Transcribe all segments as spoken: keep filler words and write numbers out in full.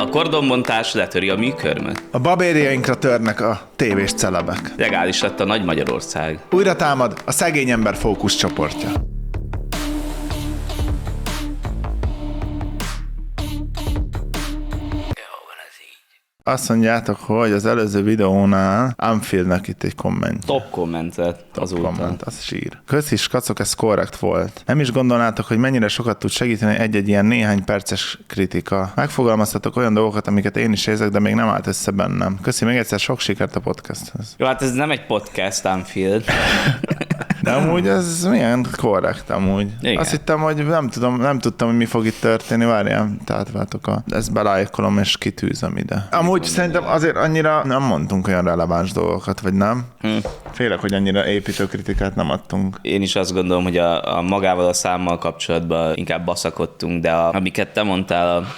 A kordonbontás letöri a műkörmöt. A babériainkra törnek a tévés celebek. Legális lett a Nagy Magyarország. Újra támad a szegény ember fókuszcsoportja. Azt mondjátok, hogy az előző videónál Anfieldnek itt egy komment. Top kommentet azóta. Komment, az sír. Köszi, skacok, ez korrekt volt. Nem is gondolnátok, hogy mennyire sokat tud segíteni egy-egy ilyen néhány perces kritika. Megfogalmaztatok olyan dolgokat, amiket én is érzek, de még nem állt össze bennem. Köszi még egyszer, sok sikert a podcasthez. Jó, hát ez nem egy podcast, Anfield. De amúgy ez milyen korrekt amúgy. Igen. Azt hittem, hogy nem tudom, nem tudtam, hogy mi fog itt történni. Várjál, tehát váltok a... Ezt belájkolom és kitűzöm ide. Amúgy szerintem azért annyira nem mondtunk olyan releváns dolgokat, vagy nem? Hm. Félek, hogy annyira építő kritikát nem adtunk. Én is azt gondolom, hogy a, a magával a számmal kapcsolatban inkább baszakodtunk, de a, amiket te mondtál a...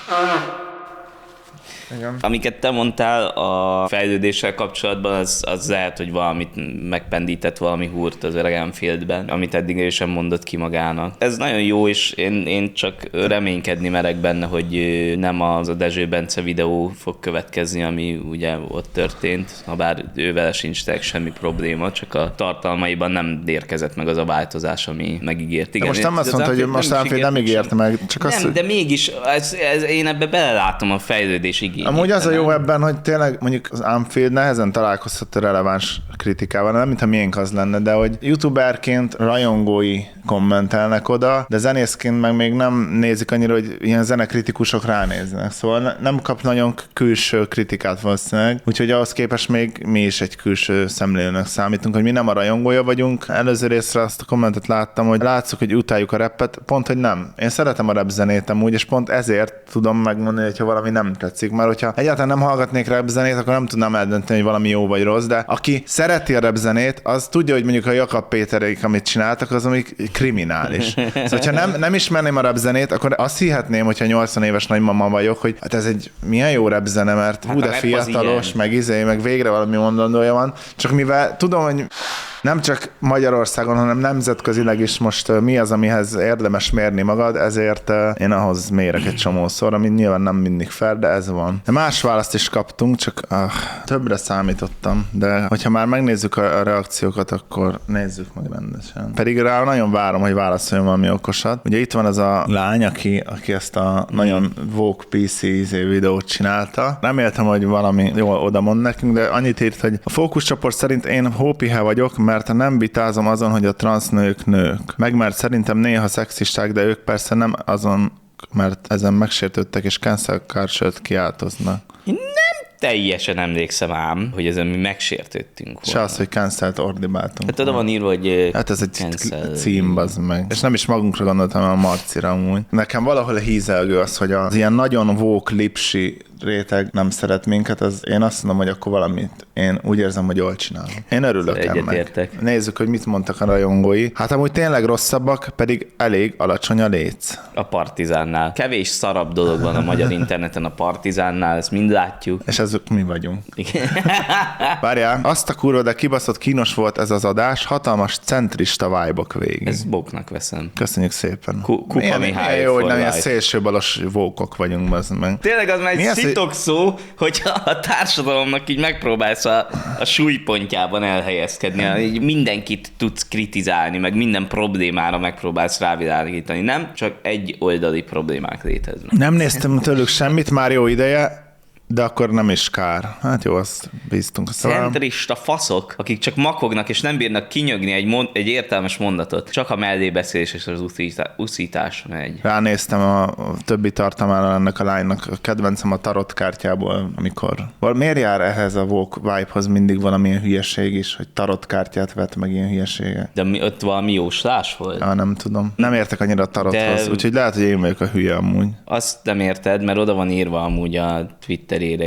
Igen. Amiket te mondtál a fejlődéssel kapcsolatban, az, az lehet, hogy valamit megpendített valami húrt az öreg Anfieldben, amit eddig ő sem mondott ki magának. Ez nagyon jó, és én, én csak reménykedni merek benne, hogy nem az a Dezső Bence videó fog következni, ami ugye ott történt, habár ővele sincs semmi probléma, csak a tartalmaiban nem érkezett meg az a változás, ami megígért. Igen, de most nem azt mondta, hogy most Anfield nem ígért meg, csak nem, azt, hogy... de mégis ez, ez, én ebbe belelátom a fejlődés igényét. Amúgy az a jó ebben, hogy tényleg mondjuk az Anfield nehezen találkozhat a releváns kritikával, nem mintha miénk az lenne, de hogy youtuberként rajongói kommentelnek oda, de zenészként meg még nem nézik annyira, hogy ilyen zenekritikusok ránéznek. Szóval nem kap nagyon külső kritikát valószínűleg, úgyhogy ahhoz képest még mi is egy külső szemlélőnek számítunk, hogy mi nem a rajongója vagyunk. Előző részre azt a kommentet láttam, hogy látszok, hogy utáljuk a rappet, pont, hogy nem. Én szeretem a rap zenét amúgy, és pont ezért tudom megmondani, hogyha valami nem tetszik, mert hogyha egyáltalán nem hallgatnék rap zenét, akkor nem tudnám eldönteni, hogy valami jó vagy rossz, de aki szereti a rap zenét, az tudja, hogy mondjuk a Jakab Péterék, amit csináltak, az amik kriminális. Szóval, hogyha nem, nem ismerném a rap zenét, akkor azt hihetném, hogyha nyolcvan éves nagymama vagyok, hogy hát ez egy milyen jó rap zene, mert hát hú, de fiatalos, meg izé, meg végre valami mondandója van. Csak mivel tudom, hogy nem csak Magyarországon, hanem nemzetközileg is most mi az, amihez érdemes mérni magad, ezért én ahhoz mérek egy csomószor, ami nyilván nem mindig fair, de ez van. De más választ is kaptunk, csak ah, többre számítottam, de hogyha már megnézzük a, a reakciókat, akkor nézzük meg rendesen. Pedig rá nagyon várom, hogy válaszoljon valami okosat. Ugye itt van az a lány, aki, aki ezt a nagyon woke pé cé videót csinálta. Reméltem, hogy valami jól oda mond nekünk, de annyit írt, hogy a fókuszcsoport szerint én hópihe vagyok, mert nem vitázom azon, hogy a transznők nők. Meg mert szerintem néha szexisták, de ők persze nem azon, mert ezen megsértődtek és cancel culture-t kiáltoznak. Én nem teljesen emlékszem ám, hogy ezen mi megsértődtünk volna. Se az, hogy cancelt ordibáltunk. Hát oda van írva, hogy hát ez egy cancel. Cím, bazd meg. És nem is magunkra gondoltam, hanem a Marcira amúgy. Nekem valahol hízelgő az, hogy az ilyen nagyon woke lipsi réteg nem szeret minket, az én azt mondom, hogy akkor valamit én úgy érzem, hogy jól csinálom. Én örülök ennek. Nézzük, hogy mit mondtak a rajongói. Hát amúgy tényleg rosszabbak, pedig elég alacsony a léc. A Partizánnál. Kevés szarabb dolog van a magyar interneten a Partizánnál, ezt mind látjuk. És ezek mi vagyunk. Igen. Várjál, azt a kurva, de kibaszott kínos volt ez az adás, hatalmas centrista vibe-ok végig. Ez boknak veszem. Köszönjük szépen. Ku- Kupa milyen, Mihály. Milyen jó, hogy nem ilyen szélsőbalos vókok vagyunk, bazd meg. Tényleg az már egy szitok szó, hogyha a társadalomnak így megpróbálsz a, a súlypontjában elhelyezkedni, így mindenkit tudsz kritizálni, meg minden problémára megpróbálsz rávilágítani. Nem csak egy oldali problémák léteznek. Nem néztem tőlük semmit, már jó ideje, de akkor nem is kár. Hát jó, azt bíztunk. Centrista faszok, akik csak makognak, és nem bírnak kinyögni egy, mond, egy értelmes mondatot. Csak a mellébeszélés és az uszítás megy. Ránéztem a többi tartalmára ennek a lánynak. A kedvencem a tarot kártyából, amikor... Miért jár ehhez a woke vibe-hoz mindig valamilyen hülyeség is, hogy tarot kártyát vett meg ilyen hülyesége? De mi, ott valami jóslás volt? Ja, nem tudom. Nem értek annyira a tarothoz, de... úgyhogy lehet, hogy én vagyok a hülye amúgy. Azt nem érted, mert oda van írva amúgy a Twitter is,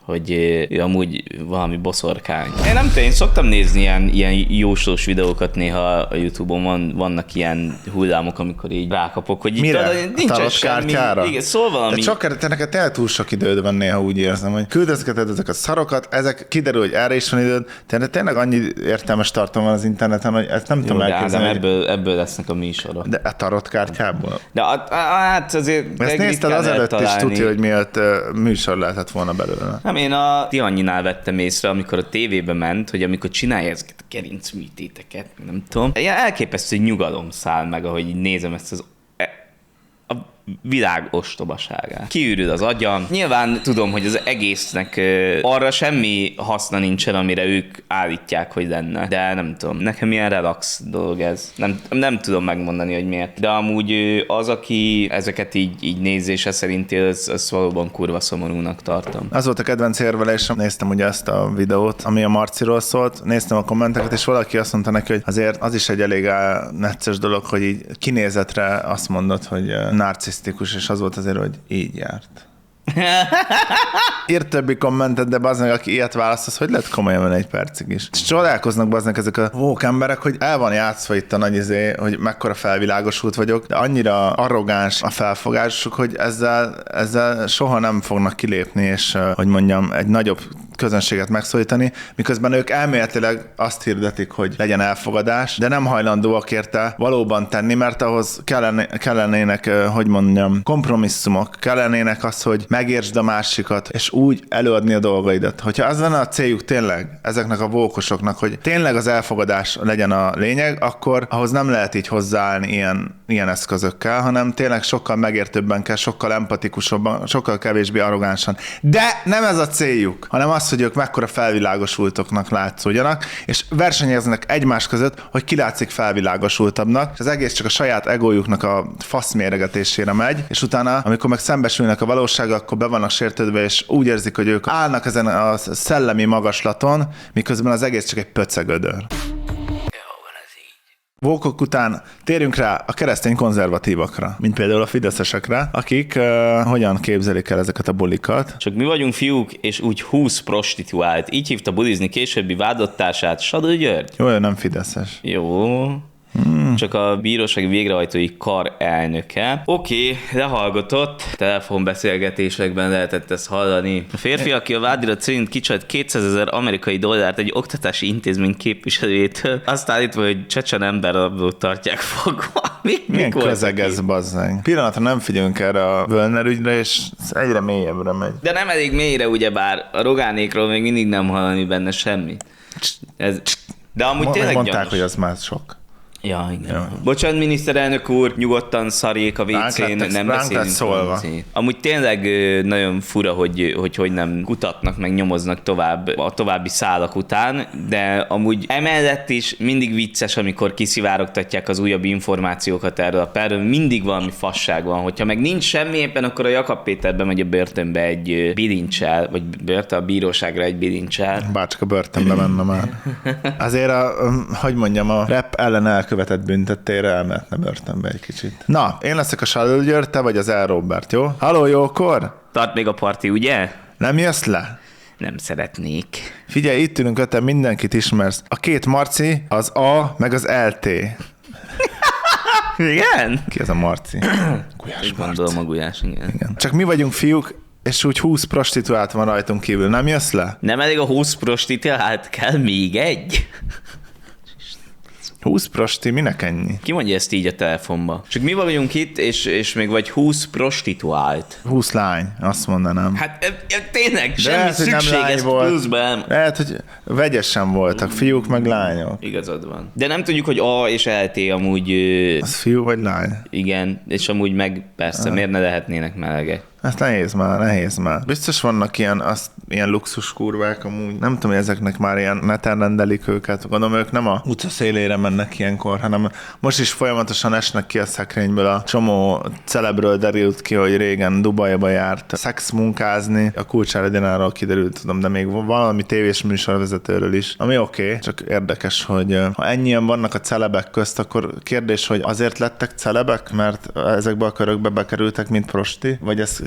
hogy ő amúgy valami boszorkány. Én nem tudom, én szoktam nézni ilyen, ilyen jóslós videókat néha a YouTube-on, van, vannak ilyen hullámok, amikor így rákapok, hogy mire? Itt nincs a semmi. Igen, szól valami. De csak te neked tényleg túl sok időd van néha, úgy érzem, hogy küldözgeted ezek a szarokat, ezek kiderül, hogy erre is van időd, de tényleg annyi értelmes tartalom van az interneten, hogy ezt nem Jó, tudom de elképzelni. Ádám, ebből, ebből lesznek a műsorok. De a tarotkártyából? De a, a, hát azért... Ezt nézted azelőtt is tudja, hogy miatt uh, műsor lehetett volna belőle. Nem, én a Tihannynál vettem észre, amikor a tévébe ment, hogy amikor csinálja ezeket a gerincműtéteket, nem tudom, ilyen elképesztő nyugalom száll meg, ahogy így nézem ezt az a világ ostobaságát. Kiürül az agyam. Nyilván tudom, hogy az egésznek uh, arra semmi haszna nincsen, amire ők állítják, hogy lenne. De nem tudom, nekem ilyen relax dolog ez. Nem, nem tudom megmondani, hogy miért. De amúgy uh, az, aki ezeket így, így nézése szerint az, az valóban kurva szomorúnak tartom. Az volt a kedvenc érvelésem, néztem ugye ezt a videót, ami a Marciról szólt, néztem a kommenteket, és valaki azt mondta neki, hogy azért az is egy elég necces dolog, hogy így kinézetre azt mondod, hogy narcisztikus, és az volt azért, hogy így járt. Írt többi kommentet, de bazdmeg, aki ilyet választ, az hogy lehet komolyan menni egy percig is. És csodálkoznak bazdmeg ezek a vók emberek, hogy el van játszva itt a nagy izé, hogy mekkora felvilágosult vagyok, de annyira arrogáns a felfogásuk, hogy ezzel, ezzel soha nem fognak kilépni, és hogy mondjam, egy nagyobb közönséget megszólítani, miközben ők elméletileg azt hirdetik, hogy legyen elfogadás, de nem hajlandóak érte valóban tenni, mert ahhoz kellene, kellenének, hogy mondjam, kompromisszumok, kellenének az, hogy megértsd a másikat, és úgy előadni a dolgaidat. Hogyha az lenne a céljuk tényleg ezeknek a vókosoknak, hogy tényleg az elfogadás legyen a lényeg, akkor ahhoz nem lehet így hozzáállni ilyen, ilyen eszközökkel, hanem tényleg sokkal megértőbben kell, sokkal empatikusabban, sokkal kevésbé arrogánsan. De nem ez a céljuk, hanem az, hogy ők mekkora felvilágosultoknak látszódjanak, és versenyeznek egymás között, hogy ki látszik felvilágosultabbnak, és az egész csak a saját egójuknak a faszméregetésére megy, és utána, amikor meg szembesülnek a valósággal, akkor be vannak sértődve, és úgy érzik, hogy ők állnak ezen a szellemi magaslaton, miközben az egész csak egy pöcegödör. Vókok után térjünk rá a keresztény konzervatívakra, mint például a fideszesekre, akik uh, hogyan képzelik el ezeket a bulikat. Csak mi vagyunk fiúk, és úgy húsz prostituált. Így hívta bulizni későbbi vádottársát Sadó György. Jó, ő nem fideszes. Jó. Hmm. Csak a bírósági végrehajtói kar elnöke. Oké, okay, lehallgatott. Telefonbeszélgetésekben lehetett ezt hallani. A férfi, aki a vádirat szerint kicsalt kétszázezer amerikai dollárt egy oktatási intézmény képviselőjétől, azt állítva, hogy csecsen emberrablót tartják fogva. Mi, Milyen közeg ez, bazzánk? Pillanatra nem figyelünk erre a Völner ügyre, és egyre mélyebbre megy. De nem elég mélyre, ugyebár a Rogánékról még mindig nem hallani benne semmi. Ez... De amúgy Ma, tényleg mondták, gyanús. hogy az már sok. Ja, igen. Ja. Bocsánat, miniszterelnök úr, nyugodtan szarjék a vécén, nem beszélünk szólva. Amúgy tényleg nagyon fura, hogy, hogy hogy nem kutatnak, meg nyomoznak tovább a további szálak után, de amúgy emellett is mindig vicces, amikor kiszivárogtatják az újabb információkat erről a perről, mindig valami fasság van. Hogyha meg nincs semmi, éppen akkor a Jakab Péter bemegy a börtönbe egy bilincsel, vagy börtön a bíróságra egy bilincsel. Bárcsak a börtönbe menne már. Azért a, hogy mondjam, a rap ellen elkövetett büntettére elmehetne börtönbe egy kicsit. Na, én leszek a Sadó György, te vagy az El Robert, jó? Halló, jókor? Tart még a parti, ugye? Nem jössz le? Nem szeretnék. Figyelj, itt ülünk öten, mindenkit ismersz. A két Marci, az A, meg az el té. Igen? Ki az a Marci? Gulyás Marci. Gondolom a Gulyás, igen. Igen. Csak mi vagyunk fiúk, és úgy húsz prostituált van rajtunk kívül. Nem jössz le? Nem elég a húsz prostituált, kell még egy? húsz prosti, minek ennyi? Ki mondja ezt így a telefonba? Csak mi vagyunk itt, és, és még vagy húsz prostituált. húsz lány, azt mondanám. Hát e, e, tényleg, De semmi lehet, hogy nem szükség, lány ez volt. pluszban. Lehet, hogy vegyesen voltak, fiúk meg lányok. Igazad van. De nem tudjuk, hogy A és el té amúgy... Az fiú vagy lány? Igen, és amúgy meg persze, miért ne lehetnének melegek? Hát nehéz már, nehéz már. Biztos vannak ilyen, azt, ilyen luxus kurvák amúgy. Nem tudom, hogy ezeknek már ilyen neten rendelik őket. Gondolom, ők nem a utca szélére mennek ilyenkor, hanem most is folyamatosan esnek ki a szekrényből. A csomó celebről derült ki, hogy régen Dubajba járt szexmunkázni. A Kulcsára Dináról kiderült, tudom, de még valami tévés műsorvezetőről is. Ami oké, okay, csak érdekes, hogy ha ennyien vannak a celebek közt, akkor kérdés, hogy azért lettek celebek, mert ezekbe a körökbe bekerültek, mint prosti? Vagy ez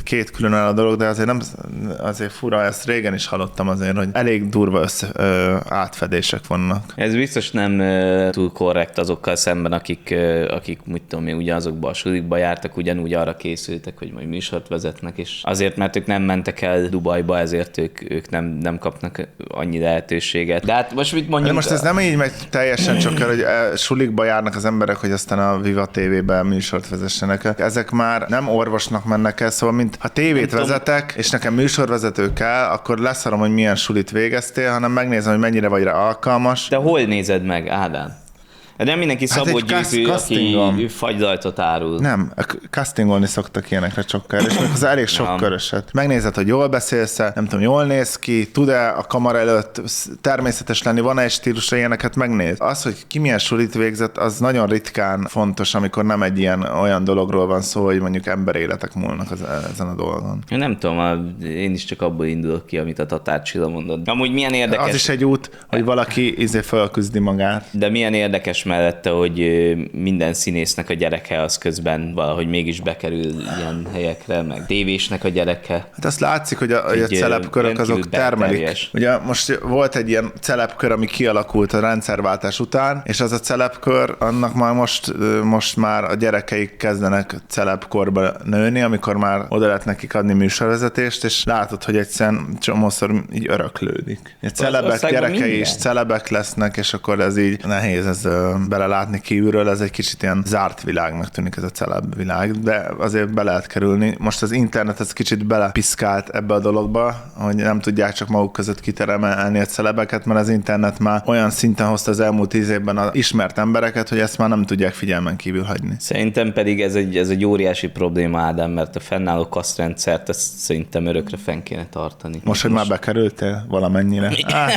két különálló dolog, de azért nem, azért fura, ezt régen is hallottam azért, hogy elég durva össze, ö, átfedések vannak. Ez biztos nem ö, túl korrekt azokkal szemben, akik, ö, akik úgy tudom én, ugyanazokba a sulikba jártak, ugyanúgy arra készültek, hogy majd műsort vezetnek, és azért, mert ők nem mentek el Dubajba, ezért ők, ők nem, nem kapnak annyi lehetőséget. De hát most mit mondjuk? De most ez nem így megy teljesen, csak el, hogy sulikba járnak az emberek, hogy aztán a Viva té vében műsort vezessenek. Ezek már nem orvosnak mennek el, szóval mint ha tévét nem vezetek, tudom. És nekem műsorvezető kell, akkor leszarom, hogy milyen sulit végeztél, hanem megnézem, hogy mennyire vagy rá alkalmas. De hol nézed meg, Ádám? De nem mindenki hát Szabó Győző, aki fagylaltot árul. Nem, castingolni szoktak ilyenekre csokkal, és meg az elég sok nem. köröset. Megnézed, hogy jól beszélsz, nem tudom, jól néz ki, tud-e a kamera előtt természetes lenni, van-e egy stílusra, ilyeneket megnéz. Az, hogy ki milyen sulit végzett, az nagyon ritkán fontos, amikor nem egy ilyen olyan dologról van szó, hogy mondjuk emberéletek múlnak az, ezen a dolgon. Én nem tudom, én is csak abból indulok ki, amit a Tatár Csilla mondott. Amúgy milyen érdekes. Az is egy út, hogy valaki izé fölküzdi magát. De milyen érdekes mellette, hogy minden színésznek a gyereke az közben valahogy mégis bekerül ilyen helyekre, meg tévésnek a gyereke. Hát azt látszik, hogy a, hogy a celebkörök azok termelik. Ugye most volt egy ilyen celebkör, ami kialakult a rendszerváltás után, és az a celebkör, annak már most, most már a gyerekeik kezdenek celebkorba nőni, amikor már oda lehet nekik adni műsorvezetést, és látod, hogy egyszerűen csomószor így öröklődik. A celebek gyerekei is celebek lesznek, és akkor ez így nehéz ez belelátni kívülről, ez egy kicsit ilyen zárt világnak tűnik ez a celeb világ, de azért be lehet kerülni. Most az internet ez kicsit belepiszkált ebbe a dologba, hogy nem tudják csak maguk között kiteremelni a celebeket, mert az internet már olyan szinten hozta az elmúlt tíz évben az ismert embereket, hogy ezt már nem tudják figyelmen kívül hagyni. Szerintem pedig ez egy, ez egy óriási probléma, Ádám, mert a fennálló kasztrendszert ezt szerintem örökre fenn kéne tartani. Most, hogy most... már bekerültél valamennyire.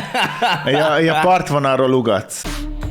Ah, a partvonalról ugatsz.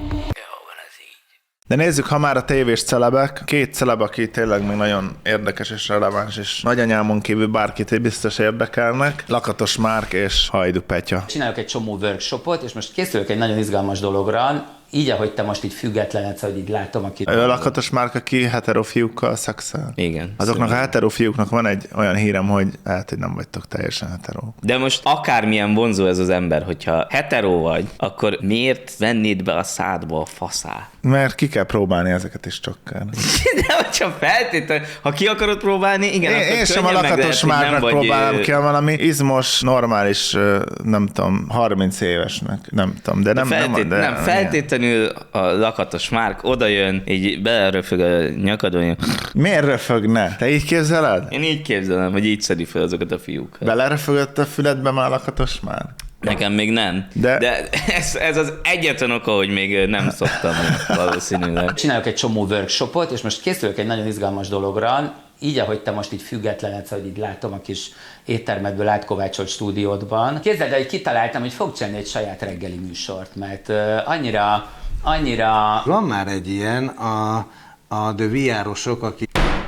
De nézzük, ha már a tévés celebek, két celeb, aki tényleg még nagyon érdekes és releváns, és nagyanyámon kívül bárkit biztos érdekelnek, Lakatos Márk és Hajdu Petya. Csinálok egy csomó workshopot, és most készülök egy nagyon izgalmas dologra, így, ahogy te most így függetlenedsz, hogy így látom, aki... Lakatos Márk, aki heterofiúkkal szexel. Igen. Azoknak szóval. A heterofiúknak van egy olyan hírem, hogy hát, hogy nem vagytok teljesen hetero. De most akármilyen vonzó ez az ember, hogyha hetero vagy, akkor miért vennéd be a szádba a faszát? Mert ki kell próbálni ezeket is csokkal. De hogyha feltétlenül, ha ki akarod próbálni, igen, én, én sem a Lakatos Márknak próbálom ki, valami izmos, normális, nem tudom, harminc évesnek, nem tudom, de nem... Feltét, nem, de, nem feltétlenül a Lakatos Márk odajön, így beleröfög a nyakadon. Miért röfögne? Te így képzeled? Én így képzelem, hogy így szedi fel azokat a fiúkat. Beleröfögött a füledbe már Lakatos Márk? Nekem még nem. De, De ez, ez az egyetlen oka, hogy még nem szoktam valószínűleg. Csinálok egy csomó workshopot, és most készülök egy nagyon izgalmas dologra, így, ahogy te most így függetlenedsz, hogy így látom a kis éttermedből átkovácsolt stúdiódban. Képzeld el, hogy kitaláltam, hogy fogok csinálni egy saját reggeli műsort, mert uh, annyira, annyira... Van már egy ilyen, a, a The vé er-osok, aki...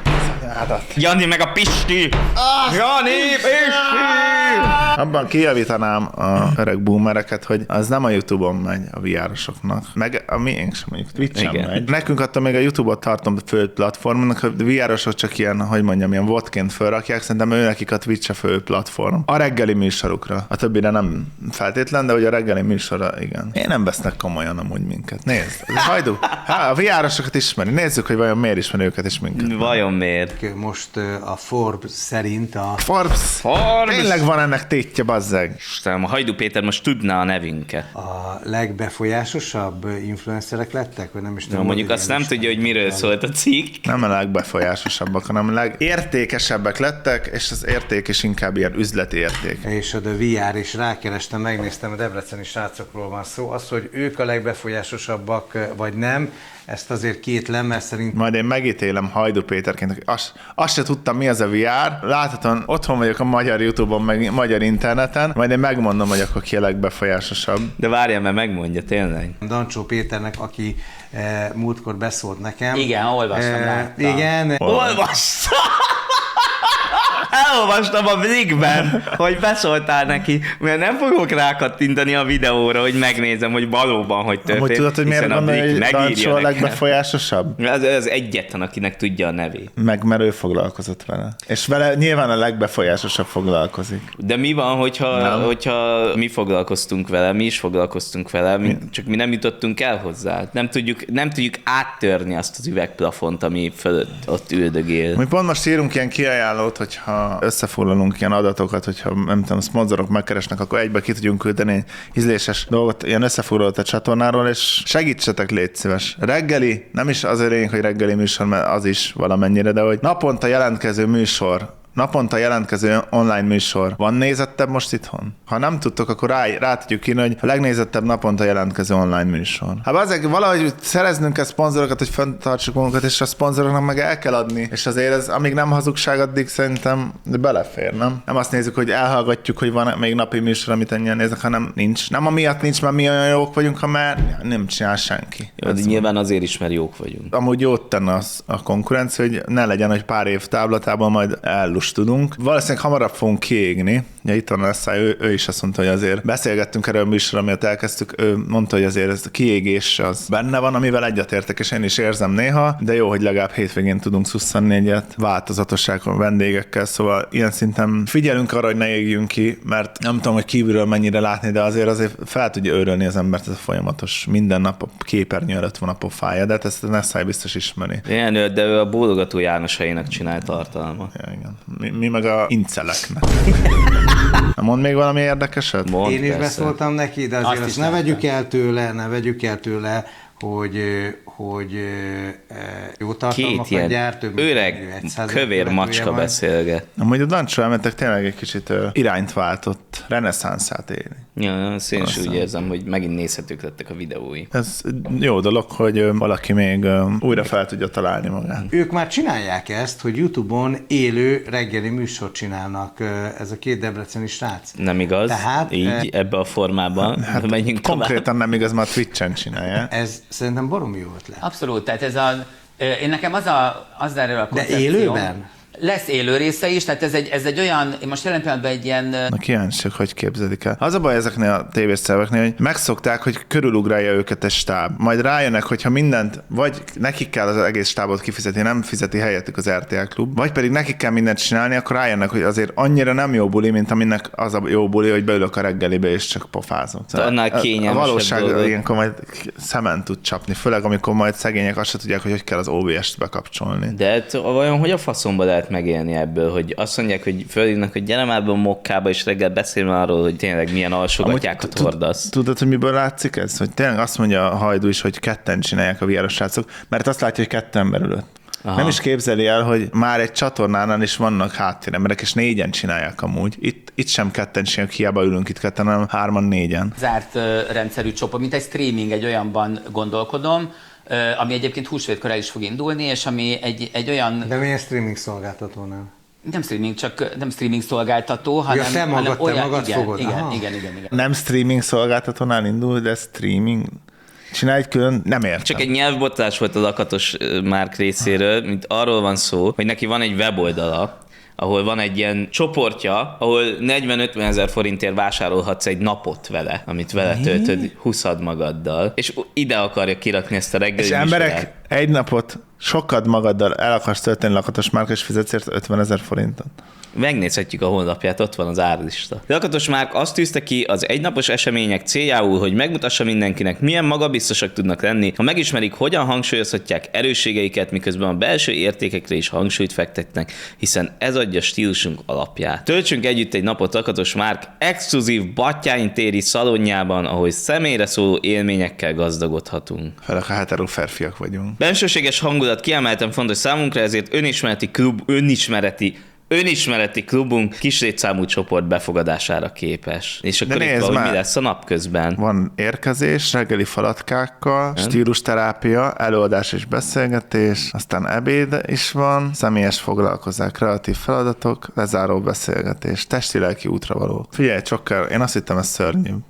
Jani meg a Pisti! Ah, Jani, Pisti! Abban kijavítanám a öreg boomereket, hogy az nem a YouTube-on megy a vé er-osoknak. Meg a miénk sem mondjuk Twitch-en megy. Nekünk attól még a YouTube-ot tartom fő platformnak, a vé er-osok csak ilyen, hogy mondjam, ilyen vodként fölrakják, szerintem ő nekik a Twitch a fő platform. A reggeli műsorukra. A többire nem feltétlen, de hogy a reggeli műsorra igen. Én nem vesznek komolyan amúgy minket. Nézd, ez hajdu. Há, a vé er-osokat ismeri. Nézzük, hogy vajon miért ismeri őket és minket. Vajon miért? Most a Forbes szerint a... Forbes! Forbes! Tényleg van ennek tétje, bazzeg. Istenem, a Hajdu Péter most tudná a nevünket. A legbefolyásosabb influencerek lettek, vagy nem is tudom. No, mondjuk azt nem tudja, hogy miről szólt a cikk. Nem a legbefolyásosabbak, hanem a legértékesebbek lettek, és az érték is inkább ilyen üzleti érték. És a The vé er is rákerestem, megnéztem, a debreceni srácokról van szó. Az, hogy ők a legbefolyásosabbak, vagy nem, ezt azért kétlem, mert szerint... Majd én megítélem Hajdu Péterként, azt, azt se tudtam, mi az a vé er. Láthatóan otthon vagyok a magyar YouTube-on, meg magyar interneten, majd én megmondom, hogy akkor ki a legbefolyásosabb. De várjál, mert megmondja, tényleg. Dancsó Péternek, aki e, múltkor beszólt nekem. Igen, olvastam, e, láttam. Igen. Olvastam! elolvastam a Blickben, hogy beszóltál neki, mert nem fogok rákattintani a videóra, hogy megnézem, hogy valóban, hogy történt. Amúgy tudod, hogy miért gondolja, hogy Dancsó a legbefolyásosabb? Ez, ez egyetlen, akinek tudja a nevét. Meg mert ő foglalkozott vele. És vele nyilván a legbefolyásosabb foglalkozik. De mi van, hogyha, hogyha mi foglalkoztunk vele, mi is foglalkoztunk vele, mi, csak mi nem jutottunk el hozzá. Nem tudjuk, nem tudjuk áttörni azt az üvegplafont, ami fölött ott üldögél. Mi pont most írunk ilyen kiajánlót, hogyha összefoglalunk ilyen adatokat, hogyha nem tudom, szponzorok megkeresnek, akkor egybe ki tudjunk küldeni egy ízléses dolgot, ilyen összefoglalót a csatornáról, és segítsetek, légy szíves. Reggeli, nem is azért én, hogy reggeli műsor, mert az is valamennyire, de hogy naponta jelentkező műsor, naponta jelentkező online műsor. Van nézettebb most itthon? Ha nem tudtok, akkor rá, rá tudjuk írni, hogy a legnézettebb naponta jelentkező online műsor. Hát azért valahogy szereznünk kell szponzorokat, hogy fenntartsuk magunkat, és a szponzoroknak meg el kell adni. És azért ez, amíg nem hazugság, addig szerintem belefér, nem? Nem azt nézzük, hogy elhallgatjuk, hogy van még napi műsor, amit ennyien néznek, hanem nincs. Nem amiatt nincs, mert mi olyan jók vagyunk, ha már nem csinál senki. Jó, de nyilván azért is, mert jók vagyunk. Amúgy jót tenne az, a konkurencia, hogy ne legyen, hogy pár év távlatában majd ellustudunk. Valószínűleg hamarabb fogunk kiégni. Ja, itt van lesz, ő, ő is azt mondta, hogy azért beszélgettünk erről a műsorról, amiatt elkezdtük, ő mondta, hogy azért ez a kiégés az benne van, amivel egyetértek, és én is érzem néha, de jó, hogy legalább hétvégén tudunk szusszanni egyet változatosságon vendégekkel, szóval ilyen szinten figyelünk arra, hogy ne égjünk ki, mert nem tudom, hogy kívülről mennyire látni, de azért azért fel tudja őrölni az embert ez a folyamatos, minden nap a képernyő előtt van a pofája, de ezt a Nessai biztos ismeri. Igen, de ő a bólogató Jánosainak csinál tartalma. Ja, igen. Mi, mi meg a inceleknek. Mond még valami érdekeset? Mond, Én is persze. beszóltam neki, de azért Azt azt, is ne láttam. vegyük el tőle, ne vegyük el tőle, hogy, hogy jó tartalmakat Két ilyen gyárt. Több öreg, kövér macska beszélget. Amúgy a Dancsó elmentek tényleg egy kicsit ö, irányt váltott, reneszánszát élni. Ja, azt én is Aztán. úgy érzem, hogy megint nézhetők lettek a videói. Ez jó dolog, hogy ö, valaki még ö, újra fel tudja találni magát. Ők már csinálják ezt, hogy YouTube-on élő reggeli műsort csinálnak, ez a két debreceni srác. Nem igaz? Tehát, Így, eh, ebbe a formában. Hát, menjünk Konkrétan tovább. nem igaz, mert Twitch-en csinálja. Ez szerintem baromi jó ötlet. Abszolút, tehát ez a, én nekem az a, az erről a De koncepció. élőben? Lesz élő része is, tehát ez egy, ez egy olyan, én most jelen pillanatban egy ilyen... Na kíváncsiak, hogy képzelik el. Az a baj ezeknél a tévészerveknél, hogy megszokták, hogy körülugrálja őket egy stáb. Majd rájönnek, hogyha mindent, vagy nekik kell az egész stábot kifizetni, nem fizeti helyettük az er té el Klub, vagy pedig nekik kell mindent csinálni, akkor rájönnek, hogy azért annyira nem jó buli, mint aminek az a jó buli, hogy beülök a reggelibe és csak pofázom. Annál a, kényelmesebb a valóság dolog. ilyenkor majd szemen tud csapni, főleg amikor majd szegények azt se tudják, hogy hogy kell az ó bé est bekapcsolni. De hát, vajon hogy a faszomba lehet megélni ebből, hogy azt mondják, hogy fölhívnak, hogy gyere már be a mokkába, és reggel beszélni arról, hogy tényleg milyen alsógatjákat Amúgy hordasz. Tudod, hogy miből látszik ez? Hogy tényleg azt mondja a Hajdú is, hogy ketten csinálják a vé er-os srácok, mert azt látja, hogy ketten ember ülött. Aha. Nem is képzeli el, hogy már egy csatornánál is vannak háttéremberek, és négyen csinálják amúgy. Itt, itt sem ketten csinálják, hiába ülünk itt ketten, hanem hárman, négyen. zárt ö, rendszerű csoport, mint egy streaming, egy olyanban gondolkodom, ö, ami egyébként húsvétkor el is fog indulni, és ami egy, egy olyan, De milyen streaming szolgáltatónál? nem streaming, csak nem streaming szolgáltató, hanem, te magad- hanem te olyan, magad igen, fogod? igen, Aha. igen, igen, igen. Nem streaming szolgáltatónál indul, de streaming. Csinálj egy külön, nem értem. Csak egy nyelvbotlás volt a Lakatos ö, Márk részéről, mint arról van szó, hogy neki van egy weboldala, ahol van egy ilyen csoportja, ahol negyven-ötven ezer forintért vásárolhatsz egy napot vele, amit vele töltöd, húszad magaddal, és ide akarja kirakni ezt a reggeli És műsorát. emberek egy napot sokat magaddal el akarsz tölteni Lakatos Márk, és fizetsz érte ötven ezer forintot. Megnézhetjük a honlapját, ott van az árlista. Lakatos Márk azt tűzte ki az egynapos események céljául, hogy megmutassa mindenkinek, milyen magabiztosak tudnak lenni, ha megismerik, hogyan hangsúlyozhatják erősségeiket, miközben a belső értékekre is hangsúlyt fektetnek, hiszen ez adja stílusunk alapját. Töltsünk együtt egy napot Lakatos Márk exkluzív Battyány téri szalonjában, ahol személyre szóló élményekkel gazdagodhatunk. Főleg a hetero férfiak vagyunk. Bensőséges hangulat kiemelten fontos számunkra, ezért önismereti klub, önismereti önismereti klubunk kislétszámú csoport befogadására képes. És akkor De itt nézd van, hogy mi már. lesz a napközben. Van érkezés, reggeli falatkákkal, stílusterápia, előadás és beszélgetés, aztán ebéd is van, személyes foglalkozás, kreatív feladatok, lezáró beszélgetés, testi-lelki útravaló. Figyelj, Csokker, én azt hittem, ez szörnyű.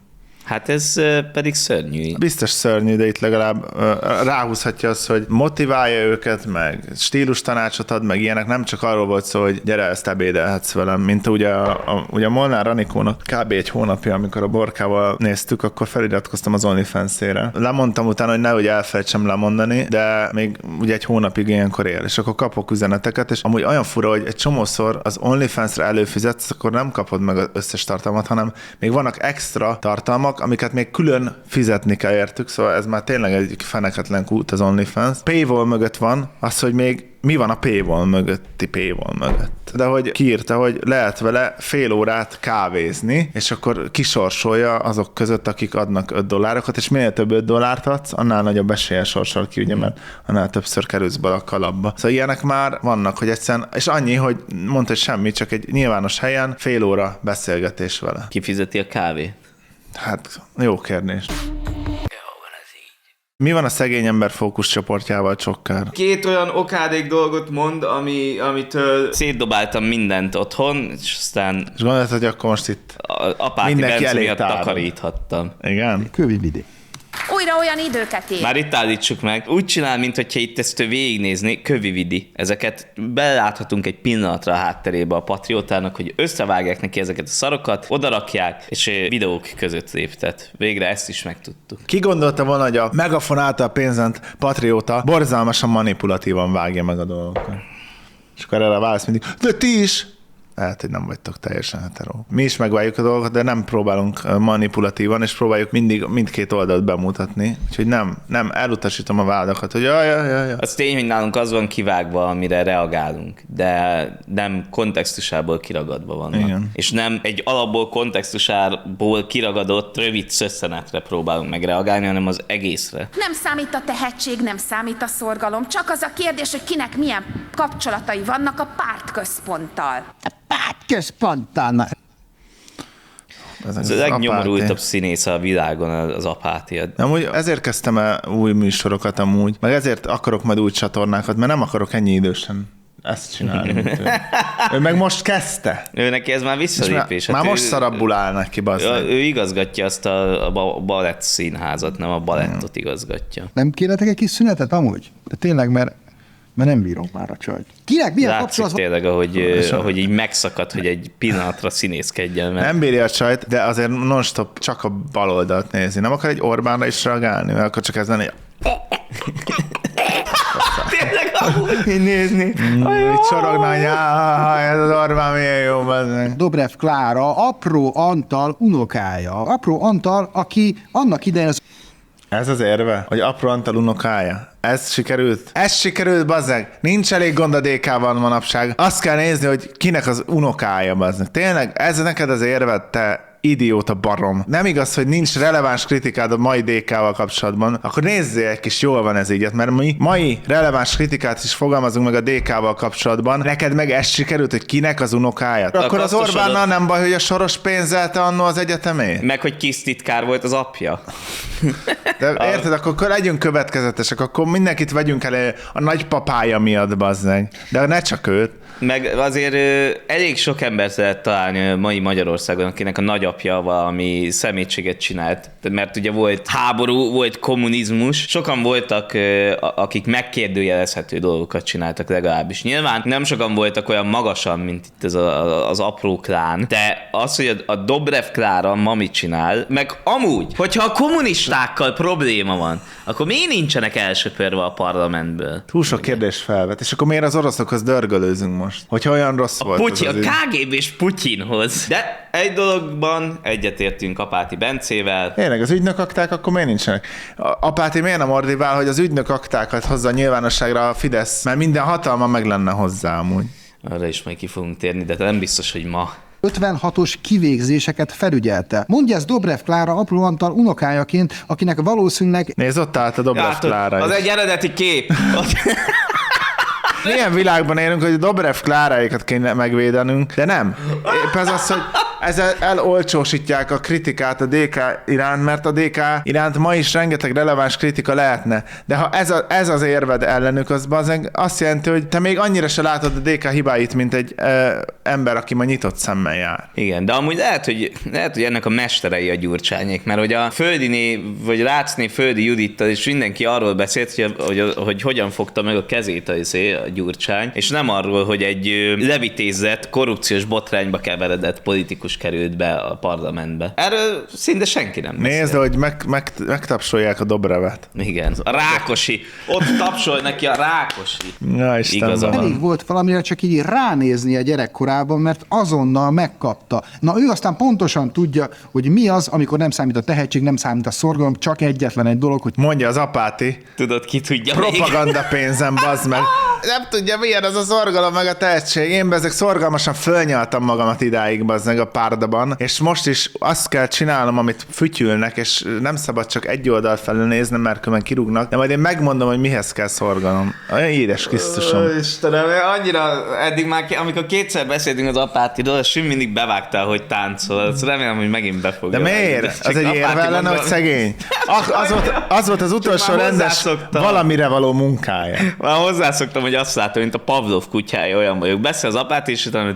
Hát ez uh, pedig szörnyű. Biztos szörnyű, de itt legalább uh, ráhúzhatja azt, hogy motiválja őket, meg stílus tanácsot ad, meg ilyenek. Nem csak arról volt szó, hogy gyere, ezt ebédelhetsz velem, mint ugye a, a, ugye a Molnár Anikónak kb. Egy hónapja, amikor a Borkával néztük, akkor feliratkoztam az OnlyFans-ére. Lemondtam utána, hogy nehogy elfelejtsem lemondani, de még ugye egy hónapig ilyenkor él, és akkor kapok üzeneteket, és amúgy olyan fura, hogy egy csomószor az OnlyFans-re előfizetsz, akkor nem kapod meg az összes tartalmat, hanem még vannak extra tartalmak, amiket még külön fizetni kell értük, szóval ez már tényleg egy feneketlen kút az OnlyFans. Paywall mögött van az, hogy még mi van a paywall mögötti paywall mögött. De hogy kiírta, hogy lehet vele fél órát kávézni, és akkor kisorsolja azok között, akik adnak öt dollárokat, és minél több öt dollárt adsz, annál nagyobb esélye sorsol ki, ugye, mert annál többször kerülsz bele a kalapba. Szóval ilyenek már vannak, hogy egyszerűen, és annyi, hogy mondta, hogy semmi, csak egy nyilvános helyen fél óra beszélgetés vele. Ki fizeti a kávét? Hát, jó kérdés. Mi van a szegény ember fókuszcsoportjával, Csokkár? Két olyan okádék dolgot mond, ami, amitől szétdobáltam mindent otthon, és aztán És gondolod, hogy akkor most itt a apáti Bence miatt tárol. takaríthattam. Igen? Kövi vidék. Újra olyan időket ér. Már itt állítsuk meg. Úgy csinál, mintha itt ezt végignézni, kövividi. Ezeket beláthatunk egy pillanatra a hátterébe a Patriótának, hogy összevágják neki ezeket a szarokat, odarakják, és videók között léptet. Végre ezt is megtudtuk. Ki gondolta volna, hogy a Megafon által pénzent Patrióta borzalmasan manipulatívan vágja meg a dolgokat? És akkor erre válasz mindig, de ti is! Lehet, hogy nem vagytok teljesen hetero. Mi is megváljuk a dolgokat, de nem próbálunk manipulatívan, és próbáljuk mindig mindkét oldalt bemutatni. Úgyhogy nem, nem elutasítom a vádakat, hogy jaj, jaj, jaj. Az tény, hogy nálunk az van kivágva, amire reagálunk, de nem kontextusából kiragadva vannak. Igen. És nem egy alapból kontextusából kiragadott rövid szösszenetre próbálunk megreagálni, hanem az egészre. Nem számít a tehetség, nem számít a szorgalom, csak az a kérdés, hogy kinek milyen kapcsolatai vannak a pártközponttal. Pártközponttal. Ez, ez a legnyomorultabb színész a világon, az Apátia. Amúgy ezért kezdtem el új műsorokat amúgy, meg ezért akarok majd új csatornákat, mert nem akarok ennyi idősen ezt csinálni. Ő. ő meg most kezdte. Ő neki ez már visszalépés. Már, hát már most ő, szarabbul áll neki, bazdmeg. Ő, ő igazgatja azt a, a balett színházat, nem a balettot igazgatja. Nem kérletek egy kis szünetet amúgy? De tényleg, mert, mert nem bírom már a csajt. Kinek milyen Látszik kapcsolat? tényleg, ahogy, ahogy így megszakad, hogy egy pillanatra színészkedjen. Mert... Nem bírja a csajt, de azért non-stop csak a bal oldalt nézi. Nem akar egy Orbánra is reagálni, mert akkor csak ez lenni. Tényleg amúgy nézni. Itt csorogna, hogy ez az Orbán milyen jó. Bazdmeg. Dobrev Klára, Apró Antal unokája. Apró Antal, aki annak idején az Ez az érve, hogy apró Antal unokája. Ez sikerült? Ez sikerült, bazzeg. Nincs elég gond a dé ká-ban manapság. Azt kell nézni, hogy kinek az unokája, bazzeg. Tényleg, ez neked az érved, te idióta barom. Nem igaz, hogy nincs releváns kritikád a mai dé ká-val kapcsolatban, akkor nézzél egy kis, jól van ez így, mert mi mai releváns kritikát is fogalmazunk meg a dé ká-val kapcsolatban. Neked meg ez sikerült, hogy kinek az unokája? Akkor az Orbánnal nem baj, hogy a Soros pénzelte annó az egyetemét? Meg, hogy kis titkár volt az apja. De érted, akkor, akkor legyünk következetesek, akkor mindenkit vegyünk elő a nagypapája miatt, bazdmeg. De ne csak őt. Meg azért ö, elég sok embert lehet találni a mai Magyarországon, akinek a nagyapja valami szemétséget csinált, mert ugye volt háború, volt kommunizmus, sokan voltak, ö, akik megkérdőjelezhető dolgokat csináltak legalábbis. Nyilván nem sokan voltak olyan magasan, mint itt ez a, az apró klán, de az, hogy a, a Dobrev Klára ma mit csinál, meg amúgy, hogyha a kommunistákkal probléma van, akkor miért nincsenek elsöpörve a parlamentből? Túl sok kérdés felvet, és akkor miért az oroszokhoz dörgölőzünk most? Hogyha olyan rossz A, volt. Putyin, az a az ká gé bé-s Putyinhoz. De egy dologban egyetértünk Apáti Bencével. Tényleg, az ügynökakták akkor miért nincsenek? A- Apáti miért nem ordivál, hogy az ügynökaktákat hozza nyilvánosságra a Fidesz, mert minden hatalma meg lenne hozzá amúgy. Arra is majd ki fogunk térni, de nem biztos, hogy ma. ötvenhatos kivégzéseket felügyelte. Mondja ezt Dobrev Klára Apró Antal unokájaként, akinek valószínűleg Nézd, ott állt a Dobrev Látod, Klára az is. egy eredeti kép. Milyen világban élünk, hogy Dobrev Kláráikat kéne megvédenünk, de nem. Épp ez az, hogy ezzel elolcsósítják a kritikát a dé ká iránt, mert a dé ká iránt ma is rengeteg releváns kritika lehetne. De ha ez, a, ez az érved ellenük, az bazeg azt jelenti, hogy te még annyira se látod a dé ká hibáit, mint egy ö, ember, aki ma nyitott szemmel jár. Igen, de amúgy lehet, hogy, lehet, hogy ennek a mesterei a Gyurcsányék, mert hogy a Földiné, vagy Ráczné Földi Judittal is mindenki arról beszélt, hogy, hogy, hogy hogyan fogta meg a kezét a, a Gyurcsány, és nem arról, hogy egy levitézett, korrupciós botrányba keveredett politikus került be a parlamentbe. Erről szinte senki nem beszél. Nézd, hogy meg, meg, megtapsolják a Dobrevet. Igen, a Rákosi. Ott tapsol neki a Rákosi. Ja, Istenem. Elég volt valamire csak így ránézni a gyerekkorában, mert azonnal megkapta. Na ő aztán pontosan tudja, hogy mi az, amikor nem számít a tehetség, nem számít a szorgalom, csak egyetlen egy dolog, hogy mondja az apáti. Tudod, ki tudja propaganda pénzem, bazd meg. Nem tudja, milyen az a szorgalom meg a tehetség. Én ezek szorgalmasan fölnyaltam magamat idáig, bazd meg a párdaban, és most is azt kell csinálnom, amit fütyülnek, és nem szabad csak egy oldalt felül néznem, mert különben kirúgnak, de majd én megmondom, hogy mihez kell szorgalom. Olyan édes Krisztusom. Ó, Istenem, annyira eddig már, amikor kétszer beszéltünk az apátiról, a Süm mindig bevágtál, hogy táncol. Azt remélem, hogy megint be fogja. De miért? Az egy érve ellene, hogy szegény. Az volt, az volt az utolsó rendes valamire való munkája. Már hozzászoktam, hogy azt látom, mint a Pavlov kutyája, olyan vagyok. Beszél az apát, és utána...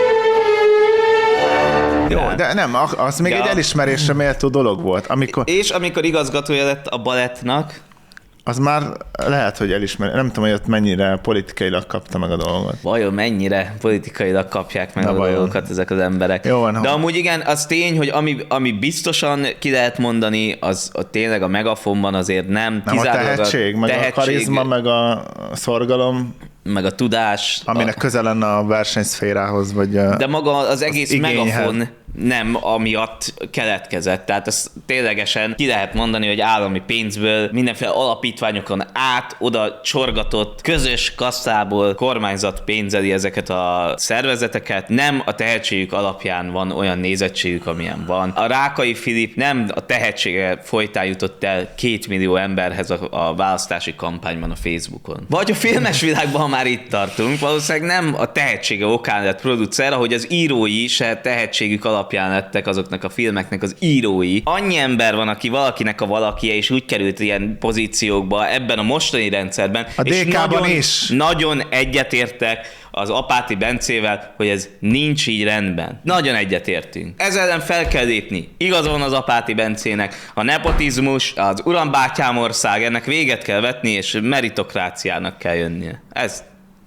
Jó, de nem, az még ja. egy elismerésre méltó dolog volt. Amikor... És amikor igazgatója lett a balettnak, az már lehet, hogy elismer. Nem tudom, hogy ott mennyire politikailag kapta meg a dolgot. Vajon mennyire politikailag kapják meg de a vajon. dolgokat ezek az emberek. Jó van, de amúgy igen, az tény, hogy ami, ami biztosan ki lehet mondani, az a tényleg a Megafonban azért nem. Nem a tehetség, a meg tehetség, a karizma, meg a szorgalom. Meg a tudás. Aminek a... közel lenne a versenyszférához, vagy a, de maga az egész az Megafon nem amiatt keletkezett. Tehát ezt ténylegesen ki lehet mondani, hogy állami pénzből mindenféle alapítványokon át oda csorgatott közös kasszából kormányzat pénzeli ezeket a szervezeteket. Nem a tehetségük alapján van olyan nézettségük, amilyen van. A Rákai Filip nem a tehetsége folytán jutott el két millió emberhez a, a választási kampányban a Facebookon. Vagy a filmes világban már itt tartunk, valószínűleg nem a tehetsége okán lett producer, ahogy az írói se tehetségük alapján lettek azoknak a filmeknek az írói. Annyi ember van, aki valakinek a valakie, és úgy került ilyen pozíciókba ebben a mostani rendszerben. A és dé ká-ban nagyon, is. Nagyon egyetértek az Apáti Bencével, hogy ez nincs így rendben. Nagyon egyetértünk. Ezzel ellen fel kell lépni. Igaza van az Apáti Bencének. A nepotizmus, az urambátyám ország, ennek véget kell vetni, és meritokráciának kell jönnie. Ez.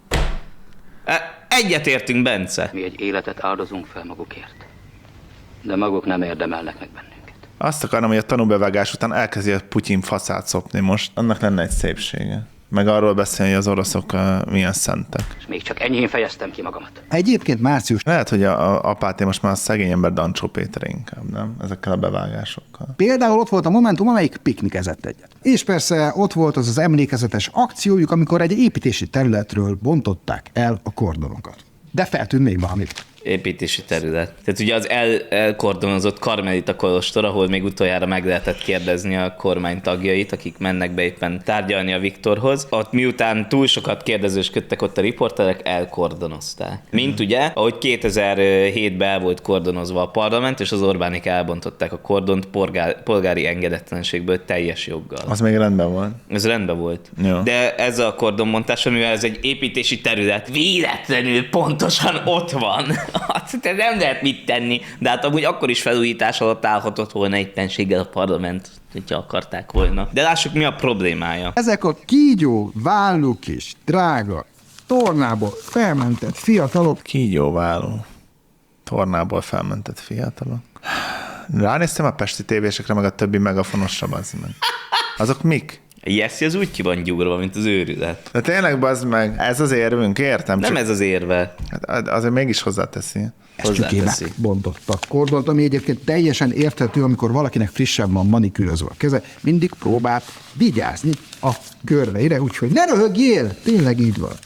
Egyetértünk, Bence. Mi egy életet áldozunk fel magukért, de maguk nem érdemelnek meg bennünket. Azt akarom, hogy a tanúbevágás után elkezdi a Putyin faszát szopni most. Annak lenne egy szépsége. Meg arról beszélni, hogy az oroszok uh, milyen szentek. És még csak enyhén fejeztem ki magamat. Egyébként március... Lehet, hogy a, a apáté most már a szegény ember Dancsó Péter inkább, nem? Ezekkel a bevágásokkal. Például ott volt a Momentum, amelyik piknikezett egyet. És persze ott volt az az emlékezetes akciójuk, amikor egy építési területről bontották el a kordonokat. De feltűnt még valamit. Építési terület. Tehát ugye az el, elkordonozott Karmelita kolostor, ahol még utoljára meg lehetett kérdezni a kormány tagjait, akik mennek be éppen tárgyalni a Viktorhoz. Ott miután túl sokat kérdezősködtek ott a riporterek, elkordonozták. Mint ugye, ahogy kétezer-hétben el volt kordonozva a parlament, és az Orbánik elbontották a kordont polgár, polgári engedetlenségből teljes joggal. Az még rendben volt. Ez rendben volt. Jó. De ez a kordonbontás, mivel ez egy építési terület, véletlenül pontosan ott van. Hát nem lehet mit tenni, de hát amúgy akkor is felújítás alatt állhatott volna éppenséggel a parlament, hogyha akarták volna. De lássuk, mi a problémája. Ezek a kígyó, válluk is, drága, tornából felmentett fiatalok. Kígyó, válló, tornából felmentett fiatalok. Ránéztem a pesti tévésekre, meg a többi megafonosra, bazd meg. Azok mik? Jesszi az úgy ki van gyúrva, mint az őrület. De tényleg, bazd meg, ez az érvünk, értem? Nem csak... ez az érve. Hát azért mégis hozzáteszi. Ezt csükének bontottak kordont, ami egyébként teljesen érthető, amikor valakinek frissebb van manikűrözve a keze, mindig próbált vigyázni a körveire, úgyhogy ne röhögjél, tényleg így van.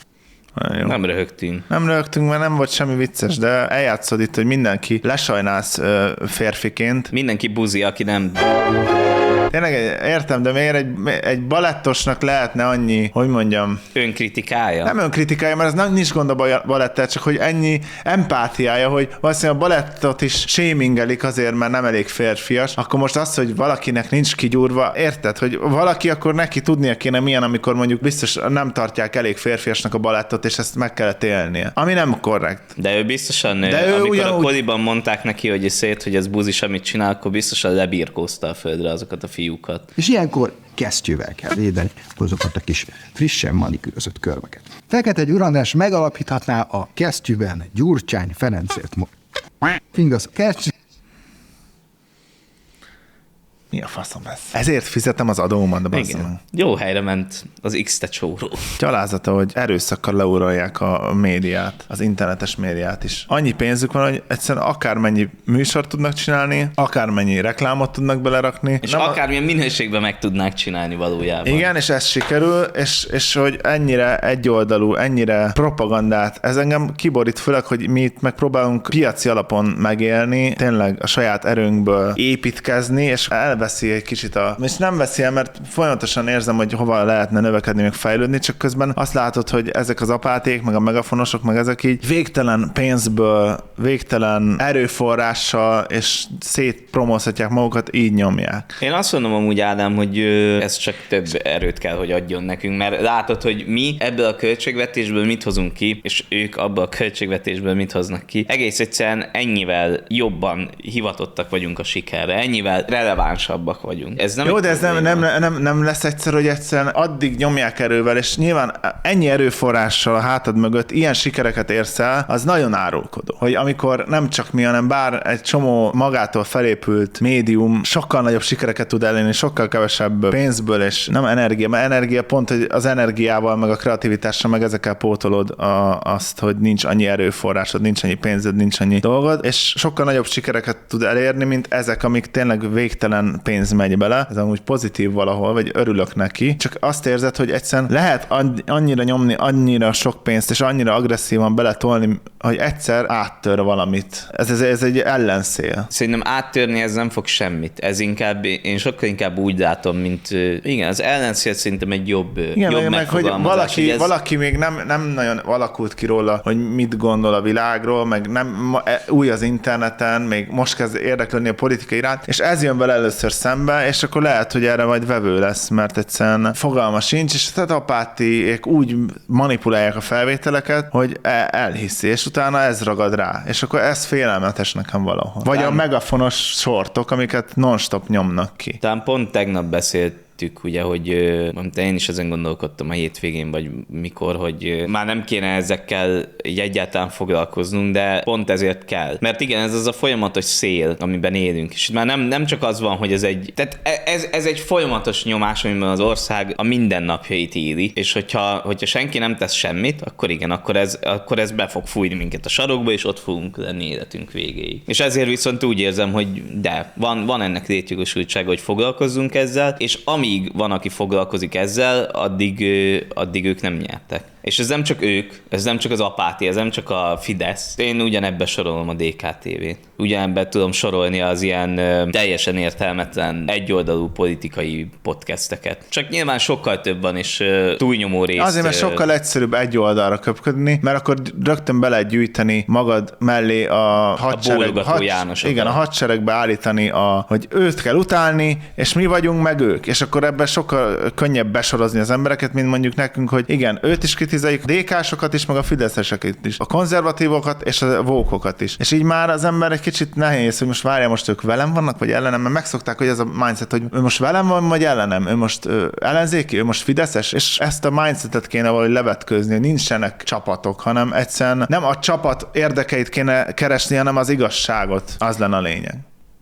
Jó. Nem röhögtünk. Nem rögtünk, mert nem volt semmi vicces, de eljátszod itt, hogy mindenki lesajnálsz ö, férfiként. Mindenki buzi, aki nem... Tényleg értem, de miért egy, egy balettosnak lehetne annyi, hogy mondjam... Önkritikája? Nem önkritikája, mert ez nem nincs gond a balettel, csak hogy ennyi empátiája, hogy valószínűleg a balettot is shamingelik azért, mert nem elég férfias, akkor most az, hogy valakinek nincs kigyúrva, érted, hogy valaki akkor neki tudnia kéne milyen, amikor mondjuk biztos nem tartják elég férfiasnak a balettot, és ezt meg kellett élnie. Ami nem korrekt. De ő biztosan, De ő, ő amikor ugyanúgy... a kodiban mondták neki, hogy szét, hogy ez buzis, amit csinál, akkor biztosan lebirkózta a földre azokat a fiúkat. És ilyenkor kesztyűvel kell védeni azokat a kis frissen manikűrözött körmeket. Fekete Győr András megalapíthatná a kesztyűben Gyurcsány Ferencért. Igaz, kesztyű... Mi a faszom ez? Ezért fizetem az adómat, basszom. Igen. Jó helyre ment az X-tecsóró. Gyalázata, hogy erőszakkal leuralják a médiát, az internetes médiát is. Annyi pénzük van, hogy egyszerűen akármennyi műsort tudnak csinálni, akármennyi reklámot tudnak belerakni. És Nem akármilyen minőségben meg tudnák csinálni valójában. Igen, és ez sikerül, és, és hogy ennyire egyoldalú, ennyire propagandát, ez engem kiborít, főleg, hogy mi itt megpróbálunk piaci alapon megélni, tényleg a saját erőnkből építkezni, és elveszi egy kicsit a... És nem veszi el, mert folyamatosan érzem, hogy hova lehetne növekedni, meg fejlődni, csak közben azt látod, hogy ezek az apáték, meg a megafonosok, meg ezek így végtelen pénzből, végtelen erőforrással, és szétpromózhatják magukat, így nyomják. Én azt mondom amúgy, Ádám, hogy ez csak több erőt kell, hogy adjon nekünk, mert látod, hogy mi ebből a költségvetésből mit hozunk ki, és ők abból a költségvetésből mit hoznak ki. Egész egyszerűen ennyivel jobban hivatottak vagyunk a sikerre, ennyivel relevánsabbak vagyunk. Ez nem Jó, de ez nem, nem, nem, nem lesz egyszer, hogy egyszerűen addig nyomják erővel, és nyilván ennyi erőforrással a hátad mögött ilyen sikereket érsz el, az nagyon árulkodó. Hogy amikor nem csak mi, hanem bár egy csomó magától felépült médium sokkal nagyobb sikereket tud elérni, sokkal kevesebb pénzből, és nem energia, mert energia pont, hogy az energiával, meg a kreativitással, meg ezekkel pótolod a, azt, hogy nincs annyi erőforrásod, nincs annyi pénzed, nincs annyi dolgod, és sokkal nagyobb sikereket tud elérni, mint ezek, amik tényleg végtelen pénz megy bele. Ez amúgy pozitív valahol, vagy örülök neki. Csak azt érzed, hogy egyszerűen lehet annyira nyomni, annyira sok pénzt, és annyira agresszívan beletolni, hogy egyszer áttör valamit. Ez, ez, ez egy ellenszél. Szerintem áttörni ez nem fog semmit. Ez inkább, én sokkal inkább úgy látom, mint igen, az ellenszél szerintem egy jobb, igen, jobb meg, meg hogy valaki, hogy ez... valaki még nem, nem nagyon alakult ki róla, hogy mit gondol a világról, meg nem új az interneten, még most kezd érdeklődni a politika iránt, és ez jön vele először szembe, és akkor lehet, hogy erre majd vevő lesz, mert egyszerűen fogalma sincs, és tehát apátiek úgy manipulálják a felvételeket, hogy elhiszi, és utána ez ragad rá, és akkor ez félelmetes nekem valahol. Vagy a megafonos sortok, amiket non-stop nyomnak ki. Talán pont tegnap beszélt ugye, hogy én is ezen gondolkodtam a hétvégén, vagy mikor, hogy már nem kéne ezekkel így egyáltalán foglalkoznunk, de pont ezért kell. Mert igen, ez az a folyamatos szél, amiben élünk. És már nem, nem csak az van, hogy ez egy, tehát ez, ez egy folyamatos nyomás, amiben az ország a mindennapjait éli, és hogyha, hogyha senki nem tesz semmit, akkor igen, akkor ez, akkor ez be fog fújni minket a sarokba, és ott fogunk lenni életünk végéig. És ezért viszont úgy érzem, hogy de, van, van ennek létjogosultsága, hogy foglalkozzunk ezzel, és ami amíg van, aki foglalkozik ezzel, addig, addig ők nem nyertek. És ez nem csak ők, ez nem csak az apátia, ez nem csak a Fidesz. Én ugyanebbe sorolom a dé ká té vét. Ugyanebbe tudom sorolni az ilyen teljesen értelmetlen, egyoldalú politikai podcasteket. Csak nyilván sokkal több van, és túlnyomó részt. Azért, mert sokkal egyszerűbb egy oldalra köpködni, mert akkor rögtön be lehet gyűjteni magad mellé a hadsereg. A bólogató Jánosokat. Igen, a hadseregbe állítani, a, hogy őt kell utálni, és mi vagyunk meg ők. És akkor ebben sokkal könnyebb besorozni az embereket, mint mondjuk nekünk, hogy igen, őt is kritizáljuk, a dé ká-sokat is, meg a fideszeseket is, a konzervatívokat és a vókokat is. És így már az ember egy kicsit nehéz, hogy most várja, most ők velem vannak, vagy ellenem, mert megszokták, hogy ez a mindset, hogy ő most velem van, vagy ellenem, ő most ő ellenzéki, ő most fideszes, és ezt a mindsetet kéne valahogy levetkőzni, hogy nincsenek csapatok, hanem egyszerűen nem a csapat érdekeit kéne keresni, hanem az igazságot. Az lenne a lényeg.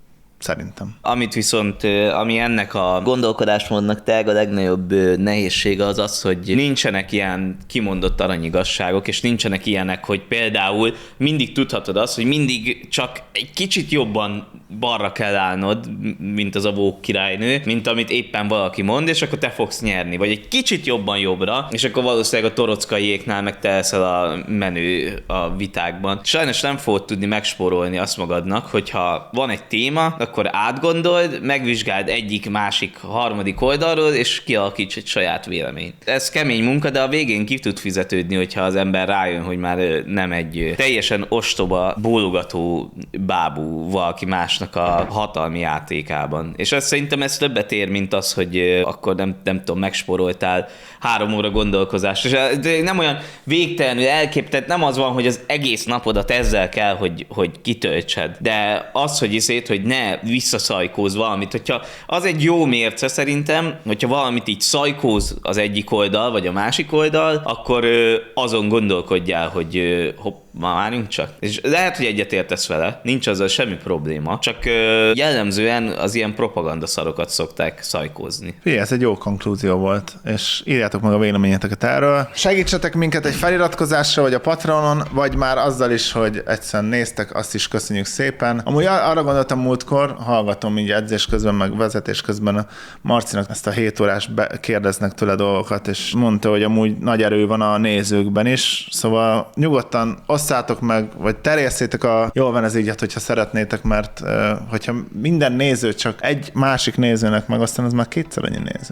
Szerintem. Amit viszont, ami ennek a gondolkodásmódnak tényleg a legnagyobb nehézsége az az, hogy nincsenek ilyen kimondott aranyigazságok, és nincsenek ilyenek, hogy például mindig tudhatod azt, hogy mindig csak egy kicsit jobban balra kell állnod, mint az a Vogue királynő, mint amit éppen valaki mond, és akkor te fogsz nyerni. Vagy egy kicsit jobban jobbra, és akkor valószínűleg a torockaiéknál meg te leszel a menő a vitákban. Sajnos nem fogod tudni megspórolni azt magadnak, hogyha van egy téma, akkor átgondold, megvizsgáld egyik, másik, harmadik oldalról, és kialakíts egy saját véleményt. Ez kemény munka, de a végén ki tud fizetődni, hogyha az ember rájön, hogy már nem egy teljesen ostoba, bólogató bábú valaki másnak a hatalmi játékában. És azt szerintem ez többet ér, mint az, hogy akkor nem, nem tudom, megspóroltál három óra gondolkozást. És nem olyan végtelenül elképtett, nem az van, hogy az egész napodat ezzel kell, hogy, hogy kitöltsed. De az, hogy iszét, hogy ne visszaszajkóz valamit, hogyha az egy jó mérce szerintem, hogyha valamit így szajkóz az egyik oldal, vagy a másik oldal, akkor azon gondolkodjál, hogy hopp, ma várjunk csak. És lehet, hogy egyetértesz vele, nincs azzal semmi probléma, csak jellemzően az ilyen propagandaszarokat szokták szajkózni. Figyelj, ez egy jó konklúzió volt, és írjátok meg a véleményeteket erről. Segítsetek minket egy feliratkozással, vagy a Patreonon, vagy már azzal is, hogy egyszerűen néztek, azt is köszönjük szépen. Amúgy arra gondoltam múltkor, hallgatom így edzés közben, meg vezetés közben a Marcinak ezt a hét órás be- kérdeznek tőle dolgokat, és mondta, hogy amúgy nagy erő van a nézőkben is, szóval nyugodtan osszátok meg, vagy terjesszétek a jól van ez így, hát, hogyha szeretnétek, mert uh, hogyha minden néző csak egy másik nézőnek megosztan, az már kétszer annyi néző.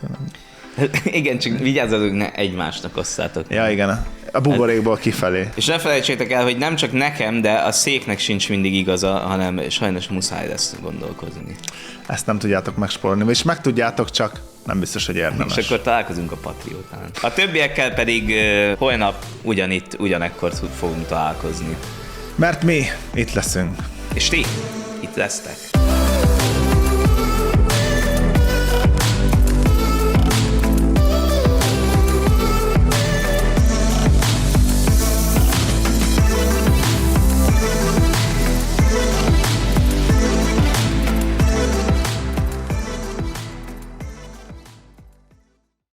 Igen, csak vigyázzatok, ne egymásnak osszátok. Ja, igen. A buborékból kifelé. És ne felejtsétek el, hogy nem csak nekem, de a széknek sincs mindig igaza, hanem sajnos muszáj lesz gondolkozni. Ezt nem tudjátok megspórolni, és meg tudjátok, csak nem biztos, hogy érdemes. És akkor találkozunk a Patriótán. A többiekkel pedig uh, holnap ugyanitt, ugyanekkor fogunk találkozni. Mert mi itt leszünk. És ti itt lesztek.